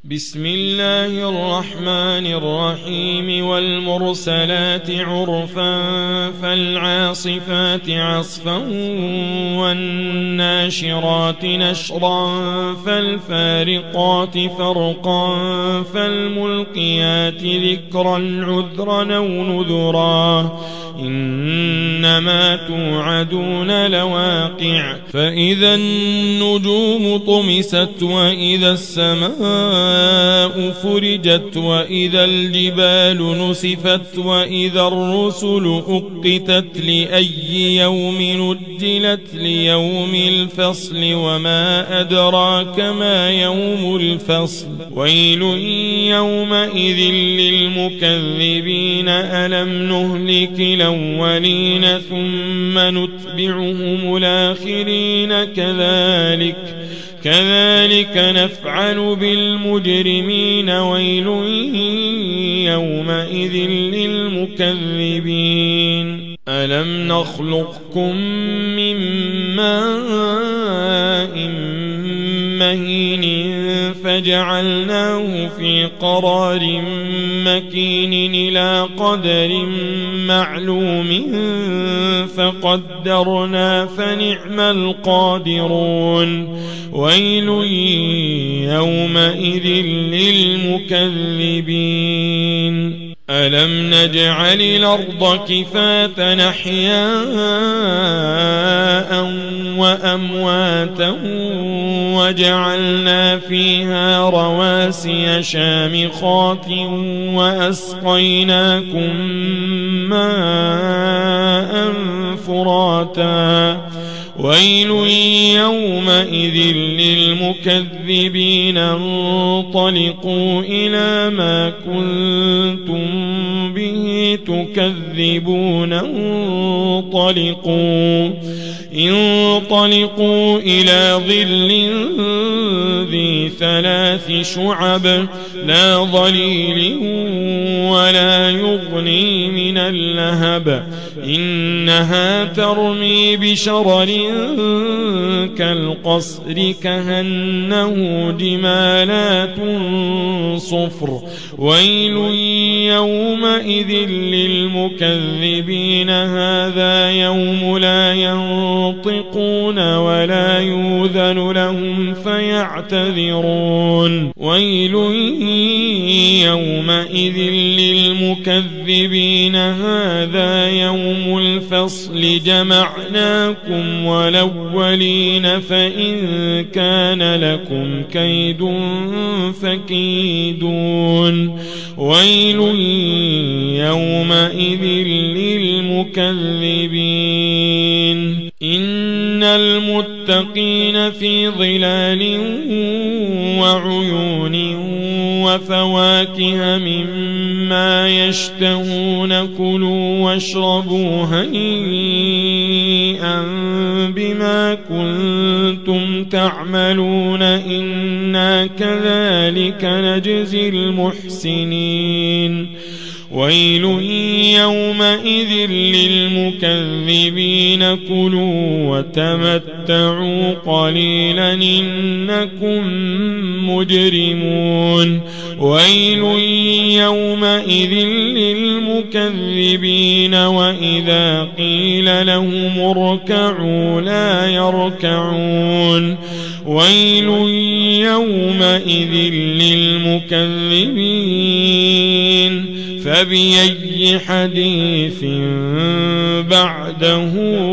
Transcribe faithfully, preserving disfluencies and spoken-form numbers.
بسم الله الرحمن الرحيم والمرسلات عرفا فالعاصفات عصفا والناشرات نشرا فالفارقات فرقا فالملقيات ذكرا عذرا أو نذرا إنما توعدون لواقع فإذا النجوم طمست وإذا السماء فرجت وإذا الجبال نسفت وإذا الرسل أقتت لأي يوم نجلت ليوم الفصل وما أدراك ما يوم الفصل ويل يومئذ للمكذبين ألم نهلك الأولين ثم نتبعهم الآخرين كذلك كذلك نفعل بالمجرمين ويل يومئذ للمكذبين ألم نخلقكم من ماء مهين فجعلناه في قرار مكين إلى قدر معلوم فقدرنا فنعم القادرون ويل يومئذ للمكذبين ألم نجعل الأرض كفاة أحياء وأمواتا وجعلنا فيها رواسي شامخات وأسقيناكم ماء فراتا ويل يومئذ للمكذبين انطلقوا إلى ما كنتم به تكذبون انطلقوا انطلقوا إلى ظل ذي ثلاث شعب لا ظليل ولا يغني من اللهب إنها ترمي بشرر كالقصر كأنه جمالات صفر ويل يومئذ للمكذبين هذا يوم لا ينطقون ولا يؤذن لهم فيعتذرون ويل يومئذ للمكذبين هذا يوم الفصل جمعناكم والأولين فإن كان لكم كيد فكيدون ويل يومئذ للمكذبين إن المتقين في ظلال وعيون وفواكه مما يشتهون كلوا واشربوا هنيئا بما كنتم تعملون إنا كذلك نجزي المحسنين ويل يومئذ للمكذبين كلوا وتمتعوا قليلا إنكم مجرمون ويل يومئذ للمكذبين وإذا قيل لهم اركعوا لا يركعون ويل يومئذ للمكذبين فبأي حديث بعده